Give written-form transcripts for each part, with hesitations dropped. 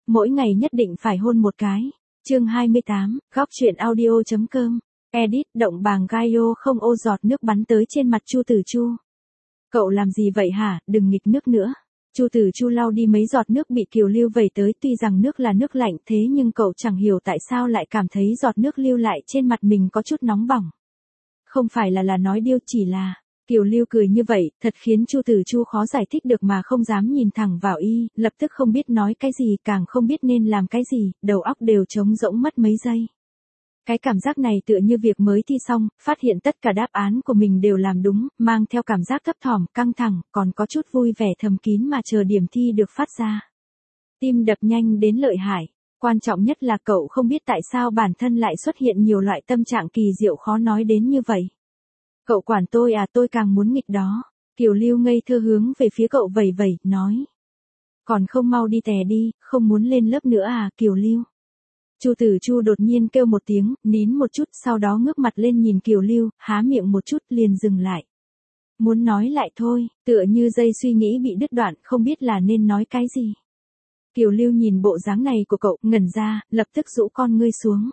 mỗi ngày nhất định phải hôn một cái. Chương 28, góc truyện audio.com. Edit, động bàng Gaio không ô giọt nước bắn tới trên mặt Chu Tử Chu. Cậu làm gì vậy hả, đừng nghịch nước nữa. Chu Tử Chu lau đi mấy giọt nước bị Kiều Lưu vẩy tới, tuy rằng nước là nước lạnh thế nhưng cậu chẳng hiểu tại sao lại cảm thấy giọt nước lưu lại trên mặt mình có chút nóng bỏng. Không phải là nói điêu, chỉ là... Kiều Lưu cười như vậy, thật khiến Chu Tử Chu khó giải thích được mà không dám nhìn thẳng vào y, lập tức không biết nói cái gì, càng không biết nên làm cái gì, đầu óc đều trống rỗng mất mấy giây. Cái cảm giác này tựa như việc mới thi xong, phát hiện tất cả đáp án của mình đều làm đúng, mang theo cảm giác thấp thỏm, căng thẳng, còn có chút vui vẻ thầm kín mà chờ điểm thi được phát ra. Tim đập nhanh đến lợi hại, quan trọng nhất là cậu không biết tại sao bản thân lại xuất hiện nhiều loại tâm trạng kỳ diệu khó nói đến như vậy. Cậu quản tôi à, tôi càng muốn nghịch đó. Kiều Lưu ngây thơ hướng về phía cậu vẩy vẩy, nói. Còn không mau đi tè đi, không muốn lên lớp nữa à, Kiều Lưu. Chu Tử Chu đột nhiên kêu một tiếng, nín một chút, sau đó ngước mặt lên nhìn Kiều Lưu, há miệng một chút liền dừng lại. Muốn nói lại thôi, tựa như dây suy nghĩ bị đứt đoạn, không biết là nên nói cái gì. Kiều Lưu nhìn bộ dáng này của cậu, ngẩn ra, lập tức rũ con ngươi xuống.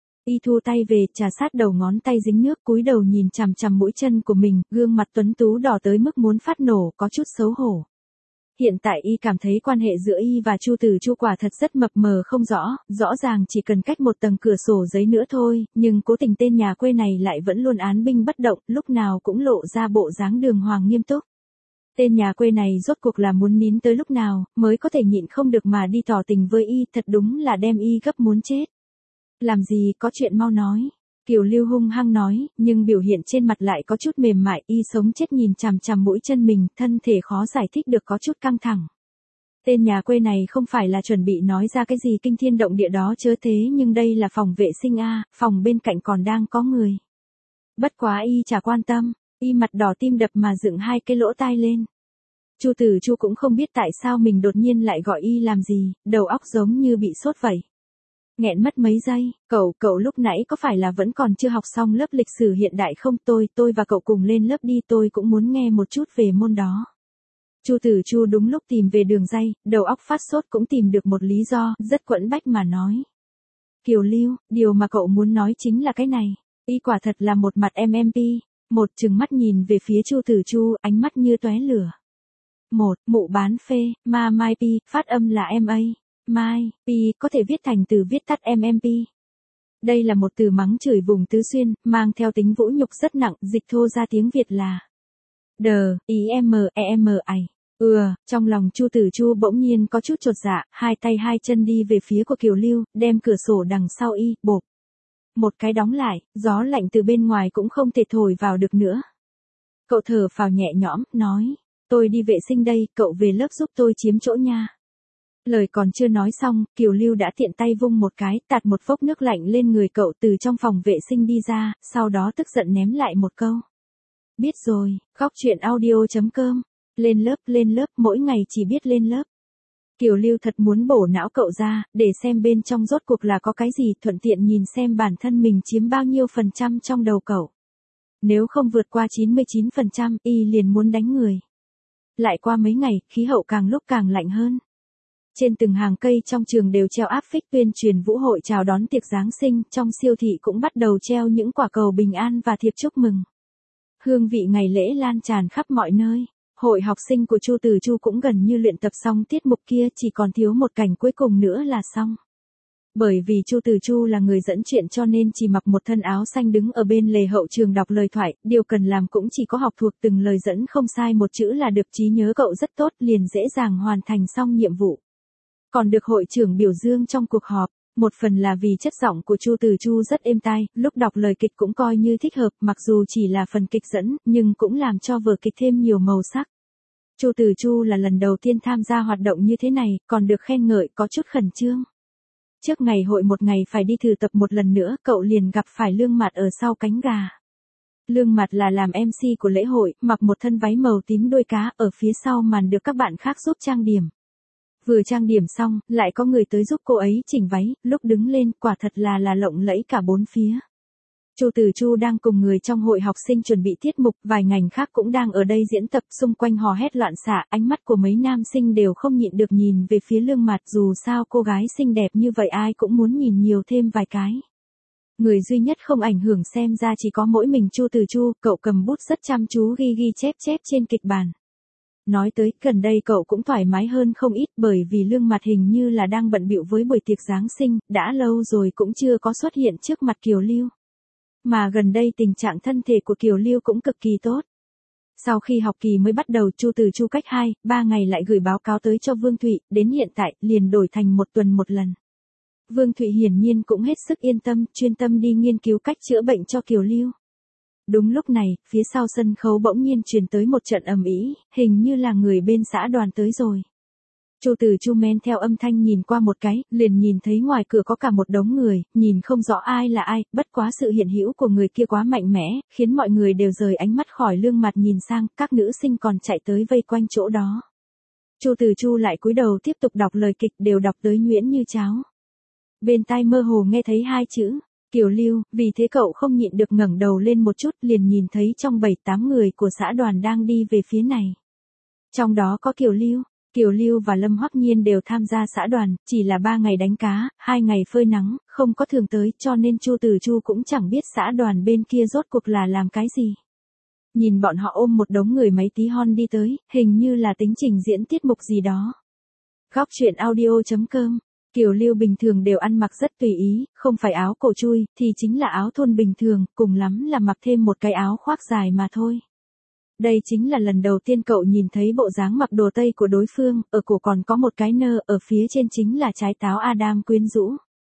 Y thu tay về, trà sát đầu ngón tay dính nước, cúi đầu nhìn chằm chằm mũi chân của mình, gương mặt tuấn tú đỏ tới mức muốn phát nổ, có chút xấu hổ. Hiện tại y cảm thấy quan hệ giữa y và Chu Tử Chu quả thật rất mập mờ không rõ, rõ ràng chỉ cần cách một tầng cửa sổ giấy nữa thôi, nhưng cố tình tên nhà quê này lại vẫn luôn án binh bất động, lúc nào cũng lộ ra bộ dáng đường hoàng nghiêm túc. Tên nhà quê này rốt cuộc là muốn nín tới lúc nào, mới có thể nhịn không được mà đi tỏ tình với y, thật đúng là đem y gấp muốn chết. Làm gì, có chuyện mau nói. Kiều Lưu hung hăng nói, nhưng biểu hiện trên mặt lại có chút mềm mại, y sống chết nhìn chằm chằm mũi chân mình, thân thể khó giải thích được có chút căng thẳng. Tên nhà quê này không phải là chuẩn bị nói ra cái gì kinh thiên động địa đó chớ thế, nhưng đây là phòng vệ sinh a, phòng bên cạnh còn đang có người. Bất quá y chả quan tâm, y mặt đỏ tim đập mà dựng hai cái lỗ tai lên. Chu Tử Chu cũng không biết tại sao mình đột nhiên lại gọi y làm gì, đầu óc giống như bị sốt vậy. Nghẹn mất mấy giây, cậu lúc nãy có phải là vẫn còn chưa học xong lớp lịch sử hiện đại không, tôi và cậu cùng lên lớp đi, tôi cũng muốn nghe một chút về môn đó. Chu Tử Chu đúng lúc tìm về đường ray, đầu óc phát sốt cũng tìm được một lý do, rất quẫn bách mà nói. Kiều Lưu, điều mà cậu muốn nói chính là cái này, y quả thật là một mặt MMP, một trừng mắt nhìn về phía Chu Tử Chu, ánh mắt như tóe lửa. Một, mụ bán phê, ma mai pi, phát âm là MA. Mai, P, có thể viết thành từ viết tắt MMP. Đây là một từ mắng chửi vùng tứ xuyên, mang theo tính vũ nhục rất nặng, dịch thô ra tiếng Việt là D-I-M-E-M-I. Trong lòng Chu Tử Chu bỗng nhiên có chút chột dạ, hai tay hai chân đi về phía của Kiều Lưu, đem cửa sổ đằng sau y, bộp. Một cái đóng lại, gió lạnh từ bên ngoài cũng không thể thổi vào được nữa. Cậu thở phào nhẹ nhõm, nói, tôi đi vệ sinh đây, cậu về lớp giúp tôi chiếm chỗ nha. Lời còn chưa nói xong, Kiều Lưu đã tiện tay vung một cái, tạt một vốc nước lạnh lên người cậu từ trong phòng vệ sinh đi ra, sau đó tức giận ném lại một câu. Biết rồi, góc truyện audio.com. Lên lớp, mỗi ngày chỉ biết lên lớp. Kiều Lưu thật muốn bổ não cậu ra, để xem bên trong rốt cuộc là có cái gì, thuận tiện nhìn xem bản thân mình chiếm bao nhiêu phần trăm trong đầu cậu. Nếu không vượt qua 99%, y liền muốn đánh người. Lại qua mấy ngày, khí hậu càng lúc càng lạnh hơn. Trên từng hàng cây trong trường đều treo áp phích tuyên truyền vũ hội chào đón tiệc Giáng sinh, trong siêu thị cũng bắt đầu treo những quả cầu bình an và thiệp chúc mừng. Hương vị ngày lễ lan tràn khắp mọi nơi. Hội học sinh của Chu Tử Chu cũng gần như luyện tập xong tiết mục kia, chỉ còn thiếu một cảnh cuối cùng nữa là xong. Bởi vì Chu Tử Chu là người dẫn chuyện cho nên chỉ mặc một thân áo xanh đứng ở bên lề hậu trường đọc lời thoại, điều cần làm cũng chỉ có học thuộc từng lời dẫn không sai một chữ là được, trí nhớ cậu rất tốt, liền dễ dàng hoàn thành xong nhiệm vụ. Còn được hội trưởng biểu dương trong cuộc họp, một phần là vì chất giọng của Chu Tử Chu rất êm tai, lúc đọc lời kịch cũng coi như thích hợp, mặc dù chỉ là phần kịch dẫn, nhưng cũng làm cho vở kịch thêm nhiều màu sắc. Chu Tử Chu là lần đầu tiên tham gia hoạt động như thế này, còn được khen ngợi, có chút khẩn trương. Trước ngày hội một ngày phải đi thử tập một lần nữa, cậu liền gặp phải Lương Mạt ở sau cánh gà. Lương Mạt là làm MC của lễ hội, mặc một thân váy màu tím đuôi cá, ở phía sau màn được các bạn khác giúp trang điểm. Vừa trang điểm xong, lại có người tới giúp cô ấy chỉnh váy, lúc đứng lên quả thật là lộng lẫy cả bốn phía. Chu Từ Chu đang cùng người trong hội học sinh chuẩn bị tiết mục, vài ngành khác cũng đang ở đây diễn tập, xung quanh hò hét loạn xạ, ánh mắt của mấy nam sinh đều không nhịn được nhìn về phía Lương Mạt, dù sao cô gái xinh đẹp như vậy ai cũng muốn nhìn nhiều thêm vài cái. Người duy nhất không ảnh hưởng xem ra chỉ có mỗi mình Chu Từ Chu, cậu cầm bút rất chăm chú ghi chép trên kịch bản. Nói tới, gần đây cậu cũng thoải mái hơn không ít bởi vì Lương Mạt hình như là đang bận bịu với buổi tiệc Giáng sinh, đã lâu rồi cũng chưa có xuất hiện trước mặt Kiều Lưu. Mà gần đây tình trạng thân thể của Kiều Lưu cũng cực kỳ tốt. Sau khi học kỳ mới bắt đầu, Chu Từ Chu cách 2-3 ngày lại gửi báo cáo tới cho Vương Thụy, đến hiện tại liền đổi thành 1 tuần 1 lần. Vương Thụy hiển nhiên cũng hết sức yên tâm, chuyên tâm đi nghiên cứu cách chữa bệnh cho Kiều Lưu. Đúng lúc này, phía sau sân khấu bỗng nhiên truyền tới một trận ầm ĩ, hình như là người bên xã đoàn tới rồi. Chu Từ Chu men theo âm thanh nhìn qua một cái, liền nhìn thấy ngoài cửa có cả một đống người, nhìn không rõ ai là ai, bất quá sự hiện hữu của người kia quá mạnh mẽ, khiến mọi người đều rời ánh mắt khỏi Lương Mạt nhìn sang, các nữ sinh còn chạy tới vây quanh chỗ đó. Chu Từ Chu lại cúi đầu tiếp tục đọc lời kịch, đều đọc tới nhuyễn như cháo. Bên tai mơ hồ nghe thấy 2 chữ, Kiều Lưu, vì thế cậu không nhịn được ngẩng đầu lên một chút, liền nhìn thấy trong 7-8 người của xã đoàn đang đi về phía này. Trong đó có Kiều Lưu và Lâm Hoắc Nhiên đều tham gia xã đoàn, chỉ là 3 ngày đánh cá, 2 ngày phơi nắng, không có thường tới, cho nên Chu Từ Chu cũng chẳng biết xã đoàn bên kia rốt cuộc là làm cái gì. Nhìn bọn họ ôm một đống người máy tí hon đi tới, hình như là tính trình diễn tiết mục gì đó. Góc truyện audio.com. Kiều Lưu bình thường đều ăn mặc rất tùy ý, không phải áo cổ chui, thì chính là áo thun bình thường, cùng lắm là mặc thêm một cái áo khoác dài mà thôi. Đây chính là lần đầu tiên cậu nhìn thấy bộ dáng mặc đồ Tây của đối phương, ở cổ còn có một cái nơ, ở phía trên chính là trái táo Adam quyến rũ.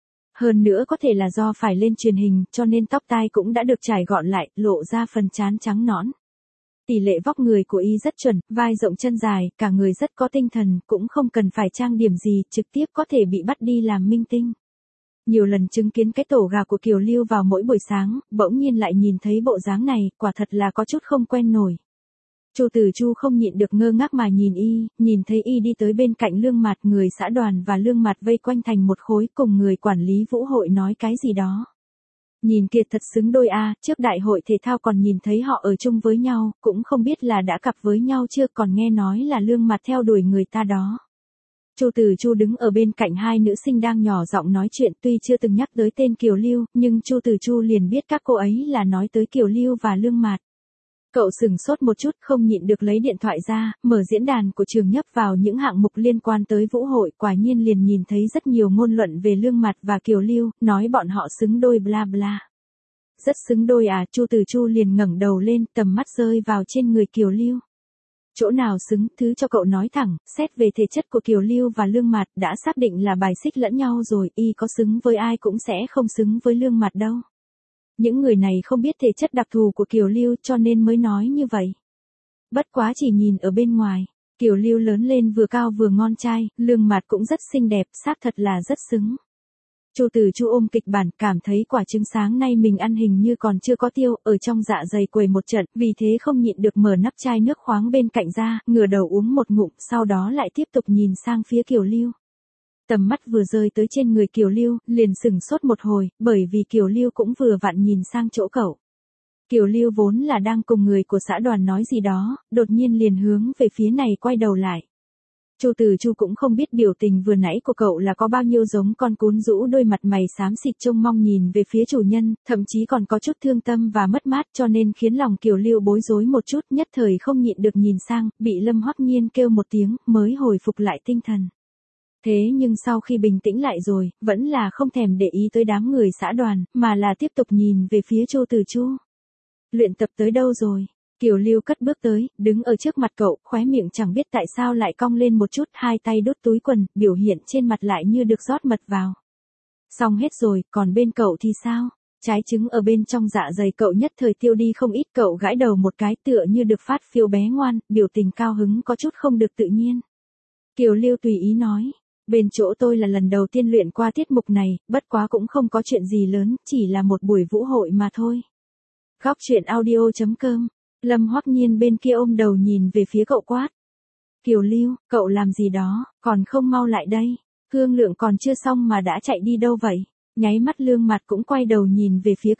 Hơn nữa có thể là do phải lên truyền hình, cho nên tóc tai cũng đã được trải gọn lại, lộ ra phần trán trắng nõn. Tỷ lệ vóc người của y rất chuẩn, vai rộng chân dài, cả người rất có tinh thần, cũng không cần phải trang điểm gì, trực tiếp có thể bị bắt đi làm minh tinh. Nhiều lần chứng kiến cái tổ gà của Kiều Lưu vào mỗi buổi sáng, bỗng nhiên lại nhìn thấy bộ dáng này, quả thật là có chút không quen nổi. Chu Từ Chu không nhịn được ngơ ngác mà nhìn y, nhìn thấy y đi tới bên cạnh Lương Mạt, người xã đoàn và Lương Mạt vây quanh thành một khối, cùng người quản lý vũ hội nói cái gì đó. Nhìn kia thật xứng đôi a, trước đại hội thể thao còn nhìn thấy họ ở chung với nhau, cũng không biết là đã cặp với nhau chưa, còn nghe nói là Lương Mạt theo đuổi người ta đó. Chu Từ Chu đứng ở bên cạnh 2 nữ sinh đang nhỏ giọng nói chuyện, tuy chưa từng nhắc tới tên Kiều Lưu, nhưng Chu Từ Chu liền biết các cô ấy là nói tới Kiều Lưu và Lương Mạt. Cậu sửng sốt một chút, không nhịn được lấy điện thoại ra, mở diễn đàn của trường nhấp vào những hạng mục liên quan tới vũ hội, quả nhiên liền nhìn thấy rất nhiều ngôn luận về Lương Mạt và Kiều Lưu, nói bọn họ xứng đôi bla bla. Rất xứng đôi à, Chu Từ Chu liền ngẩng đầu lên, tầm mắt rơi vào trên người Kiều Lưu. Chỗ nào xứng, thứ cho cậu nói thẳng, xét về thể chất của Kiều Lưu và Lương Mạt đã xác định là bài xích lẫn nhau rồi, y có xứng với ai cũng sẽ không xứng với Lương Mạt đâu. Những người này không biết thể chất đặc thù của Kiều Lưu cho nên mới nói như vậy. Bất quá chỉ nhìn ở bên ngoài, Kiều Lưu lớn lên vừa cao vừa ngon trai, Lương Mạt cũng rất xinh đẹp, xác thật là rất xứng. Chu Từ Chu ôm kịch bản, cảm thấy quả trứng sáng nay mình ăn hình như còn chưa có tiêu, ở trong dạ dày quầy một trận, vì thế không nhịn được mở nắp chai nước khoáng bên cạnh ra, ngửa đầu uống một ngụm, sau đó lại tiếp tục nhìn sang phía Kiều Lưu. Tầm mắt vừa rơi tới trên người Kiều Lưu, liền sửng sốt một hồi, bởi vì Kiều Lưu cũng vừa vặn nhìn sang chỗ cậu. Kiều Lưu vốn là đang cùng người của xã đoàn nói gì đó, đột nhiên liền hướng về phía này quay đầu lại. Chu Từ Chu cũng không biết biểu tình vừa nãy của cậu là có bao nhiêu giống con cún rũ, đôi mặt mày xám xịt trông mong nhìn về phía chủ nhân, thậm chí còn có chút thương tâm và mất mát, cho nên khiến lòng Kiều Lưu bối rối một chút, nhất thời không nhịn được nhìn sang, bị Lâm Hoắc Nhiên kêu một tiếng, mới hồi phục lại tinh thần. Thế nhưng sau khi bình tĩnh lại rồi, vẫn là không thèm để ý tới đám người xã đoàn, mà là tiếp tục nhìn về phía Chu Từ Chu. Luyện tập tới đâu rồi? Kiều Lưu cất bước tới, đứng ở trước mặt cậu, khóe miệng chẳng biết tại sao lại cong lên một chút, 2 tay đút túi quần, biểu hiện trên mặt lại như được rót mật vào. Xong hết rồi, còn bên cậu thì sao? Trái trứng ở bên trong dạ dày cậu nhất thời tiêu đi không ít, cậu gãi đầu một cái tựa như được phát phiếu bé ngoan, biểu tình cao hứng có chút không được tự nhiên. Kiều Lưu tùy ý nói. Bên chỗ tôi là lần đầu tiên luyện qua tiết mục này, bất quá cũng không có chuyện gì lớn, chỉ là một buổi vũ hội mà thôi. Góc truyện audio.com. Lâm Hoắc Nhiên bên kia ôm đầu nhìn về phía cậu quát. Kiều Lưu, cậu làm gì đó, còn không mau lại đây. Hương Lượng còn chưa xong mà đã chạy đi đâu vậy? Nháy mắt Lương Mạt cũng quay đầu nhìn về phía cậu.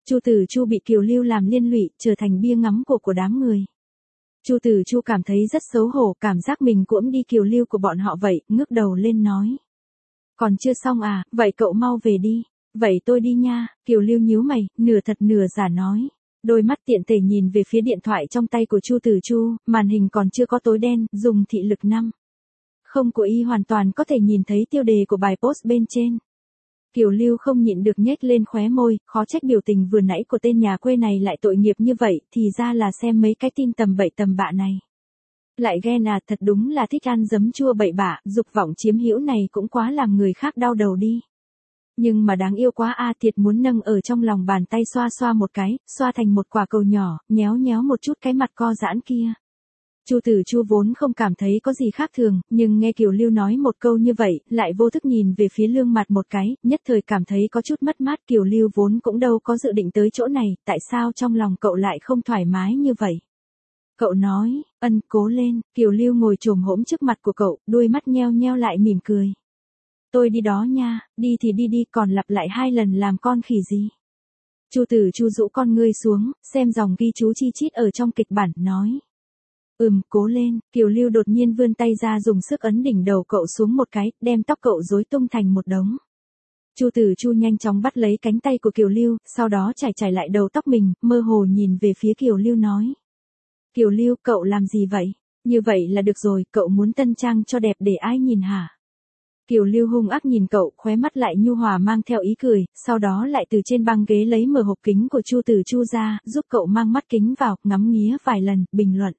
Chu Tử Chu bị Kiều Lưu làm liên lụy, trở thành bia ngắm của đám người. Chu Tử Chu cảm thấy rất xấu hổ, cảm giác mình cũng đi Kiều Lưu của bọn họ vậy, ngước đầu lên nói. Còn chưa xong à, vậy cậu mau về đi. Vậy tôi đi nha, Kiều Lưu nhíu mày, nửa thật nửa giả nói. Đôi mắt tiện tề nhìn về phía điện thoại trong tay của Chu Tử Chu, màn hình còn chưa có tối đen, dùng thị lực 5. Không của y hoàn toàn có thể nhìn thấy tiêu đề của bài post bên trên. Kiều Lưu không nhịn được nhếch lên khóe môi, khó trách biểu tình vừa nãy của tên nhà quê này lại tội nghiệp như vậy, thì ra là xem mấy cái tin tầm bậy tầm bạ này. Lại ghen à, thật đúng là thích ăn giấm chua bậy bạ, dục vọng chiếm hữu này cũng quá làm người khác đau đầu đi. Nhưng mà đáng yêu quá a, thiệt muốn nâng ở trong lòng bàn tay xoa xoa một cái, xoa thành một quả cầu nhỏ, nhéo nhéo một chút cái mặt co giãn kia. Chu Tử Chu vốn không cảm thấy có gì khác thường, nhưng nghe Kiều Lưu nói một câu như vậy, lại vô thức nhìn về phía lương mặt một cái, nhất thời cảm thấy có chút mất mát. Kiều Lưu vốn cũng đâu có dự định tới chỗ này, tại sao trong lòng cậu lại không thoải mái như vậy? Cậu nói, cố lên. Kiều Lưu ngồi chồm hổm trước mặt của cậu, đuôi mắt nheo nheo lại mỉm cười. Tôi đi đó nha, đi thì đi đi, còn lặp lại 2 lần làm con khỉ gì? Chu Tử Chu rũ con ngươi xuống, xem dòng ghi chú chi chít ở trong kịch bản, nói. Cố lên. Kiều Lưu đột nhiên vươn tay ra dùng sức ấn đỉnh đầu cậu xuống một cái, đem tóc cậu rối tung thành một đống. Chu Tử Chu nhanh chóng bắt lấy cánh tay của Kiều Lưu, sau đó chải lại đầu tóc mình, mơ hồ nhìn về phía Kiều Lưu nói. Kiều Lưu, cậu làm gì vậy? Như vậy là được rồi, cậu muốn tân trang cho đẹp để ai nhìn hả? Kiều Lưu hung ác nhìn cậu, khóe mắt lại nhu hòa mang theo ý cười, sau đó lại từ trên băng ghế lấy mở hộp kính của Chu Tử Chu ra, giúp cậu mang mắt kính vào, ngắm nghía vài lần, bình luận.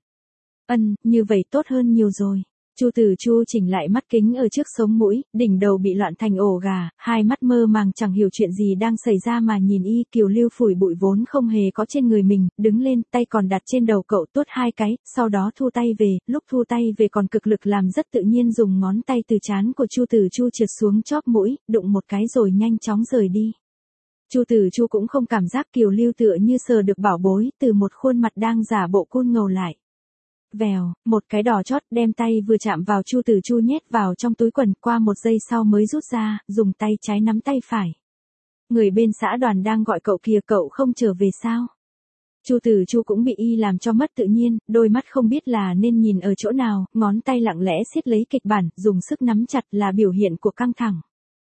Như vậy tốt hơn nhiều rồi. Chu Tử Chu chỉnh lại mắt kính ở trước sống mũi, đỉnh đầu bị loạn thành ổ gà, hai mắt mơ màng chẳng hiểu chuyện gì đang xảy ra mà nhìn y. Kiều Lưu phủi bụi vốn không hề có trên người mình, đứng lên, tay còn đặt trên đầu cậu tuốt 2 cái, sau đó thu tay về, lúc thu tay về còn cực lực làm rất tự nhiên dùng ngón tay từ trán của Chu Tử Chu trượt xuống chóp mũi, đụng một cái rồi nhanh chóng rời đi. Chu Tử Chu cũng không cảm giác Kiều Lưu tựa như sờ được bảo bối, từ một khuôn mặt đang giả bộ cool ngầu lại. Vèo, một cái đỏ chót, đem tay vừa chạm vào Chu Tử Chu nhét vào trong túi quần, qua 1 giây sau mới rút ra, dùng tay trái nắm tay phải. Người bên xã Đoàn đang gọi cậu kìa, cậu không trở về sao? Chu Tử Chu cũng bị y làm cho mất tự nhiên, đôi mắt không biết là nên nhìn ở chỗ nào, ngón tay lặng lẽ siết lấy kịch bản, dùng sức nắm chặt là biểu hiện của căng thẳng.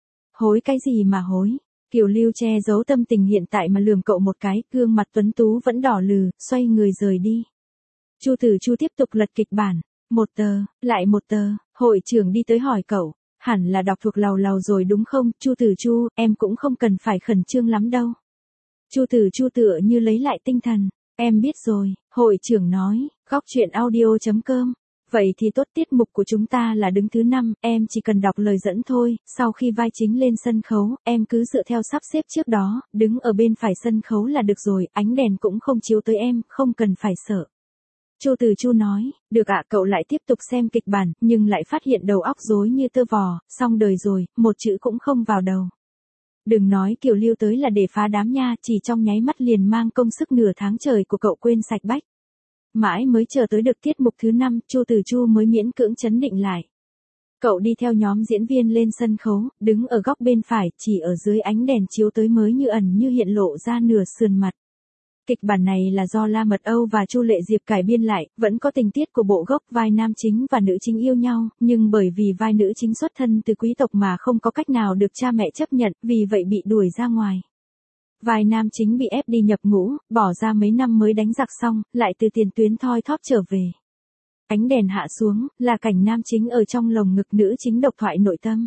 Hối cái gì mà hối? Kiều Lưu che giấu tâm tình hiện tại mà lườm cậu một cái, gương mặt tuấn tú vẫn đỏ lừ, xoay người rời đi. Chu Tử Chu tiếp tục lật kịch bản, 1 tờ, lại 1 tờ, hội trưởng đi tới hỏi cậu, hẳn là đọc thuộc lầu lầu rồi đúng không? Chu Tử Chu, em cũng không cần phải khẩn trương lắm đâu. Chu Tử Chu tựa như lấy lại tinh thần, em biết rồi, hội trưởng nói, góc chuyện audio.com. Vậy thì tốt, tiết mục của chúng ta là đứng thứ 5, em chỉ cần đọc lời dẫn thôi, sau khi vai chính lên sân khấu, em cứ dựa theo sắp xếp trước đó, đứng ở bên phải sân khấu là được rồi, ánh đèn cũng không chiếu tới em, không cần phải sợ. Chu Tử Chu nói, được ạ. Cậu lại tiếp tục xem kịch bản, nhưng lại phát hiện đầu óc rối như tơ vò, xong đời rồi, một chữ cũng không vào đầu. Đừng nói Kiều Lưu tới là để phá đám nha, chỉ trong nháy mắt liền mang công sức nửa tháng trời của cậu quên sạch bách. Mãi mới chờ tới được tiết mục thứ 5, Chu Tử Chu mới miễn cưỡng trấn định lại. Cậu đi theo nhóm diễn viên lên sân khấu, đứng ở góc bên phải, chỉ ở dưới ánh đèn chiếu tới mới như ẩn như hiện lộ ra nửa sườn mặt. Kịch bản này là do La Mật Âu và Chu Lệ Diệp cải biên lại, vẫn có tình tiết của bộ gốc, vai nam chính và nữ chính yêu nhau, nhưng bởi vì vai nữ chính xuất thân từ quý tộc mà không có cách nào được cha mẹ chấp nhận, vì vậy bị đuổi ra ngoài. Vai nam chính bị ép đi nhập ngũ, bỏ ra mấy năm mới đánh giặc xong, lại từ tiền tuyến thoi thóp trở về. Ánh đèn hạ xuống, là cảnh nam chính ở trong lồng ngực nữ chính độc thoại nội tâm.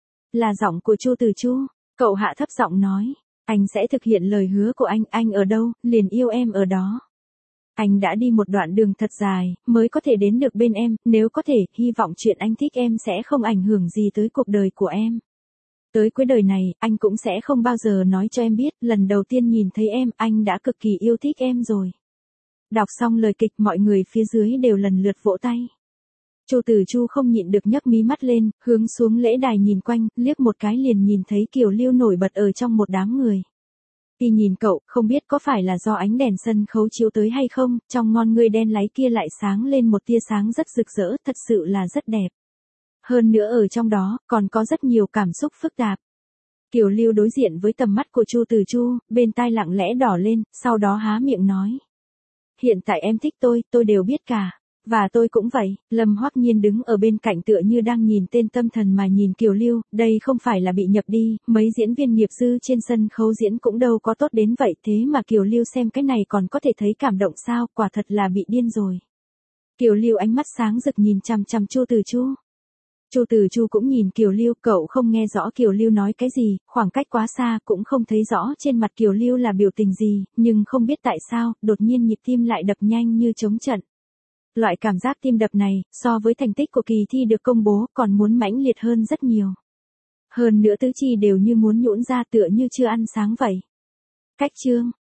Là giọng của Chu Tử Chu, cậu hạ thấp giọng nói. Anh sẽ thực hiện lời hứa của anh ở đâu, liền yêu em ở đó. Anh đã đi một đoạn đường thật dài, mới có thể đến được bên em, nếu có thể, hy vọng chuyện anh thích em sẽ không ảnh hưởng gì tới cuộc đời của em. Tới cuối đời này, anh cũng sẽ không bao giờ nói cho em biết, lần đầu tiên nhìn thấy em, anh đã cực kỳ yêu thích em rồi. Đọc xong lời kịch, mọi người phía dưới đều lần lượt vỗ tay. Chu Tử Chu không nhịn được nhấc mí mắt lên, hướng xuống lễ đài nhìn quanh, liếc một cái liền nhìn thấy Kiều Lưu nổi bật ở trong một đám người. Y nhìn cậu, không biết có phải là do ánh đèn sân khấu chiếu tới hay không, trong con ngươi đen láy kia lại sáng lên một tia sáng rất rực rỡ, thật sự là rất đẹp. Hơn nữa ở trong đó, còn có rất nhiều cảm xúc phức tạp. Kiều Lưu đối diện với tầm mắt của Chu Từ Chu, bên tai lặng lẽ đỏ lên, sau đó há miệng nói. Hiện tại em thích tôi đều biết cả. Và tôi cũng vậy. Lâm Hoắc Nhiên đứng ở bên cạnh tựa như đang nhìn tên tâm thần mà nhìn Kiều Lưu, đây không phải là bị nhập đi, mấy diễn viên nghiệp dư trên sân khấu diễn cũng đâu có tốt đến vậy, thế mà Kiều Lưu xem cái này còn có thể thấy cảm động sao, quả thật là bị điên rồi. Kiều Lưu ánh mắt sáng rực nhìn chằm chằm Chu Từ Chu. Chu Từ Chu cũng nhìn Kiều Lưu, cậu không nghe rõ Kiều Lưu nói cái gì, khoảng cách quá xa cũng không thấy rõ trên mặt Kiều Lưu là biểu tình gì, nhưng không biết tại sao, đột nhiên nhịp tim lại đập nhanh như trống trận. Loại cảm giác tim đập này, so với thành tích của kỳ thi được công bố, còn muốn mãnh liệt hơn rất nhiều. Hơn nữa tứ chi đều như muốn nhũn ra tựa như chưa ăn sáng vậy. Cách chương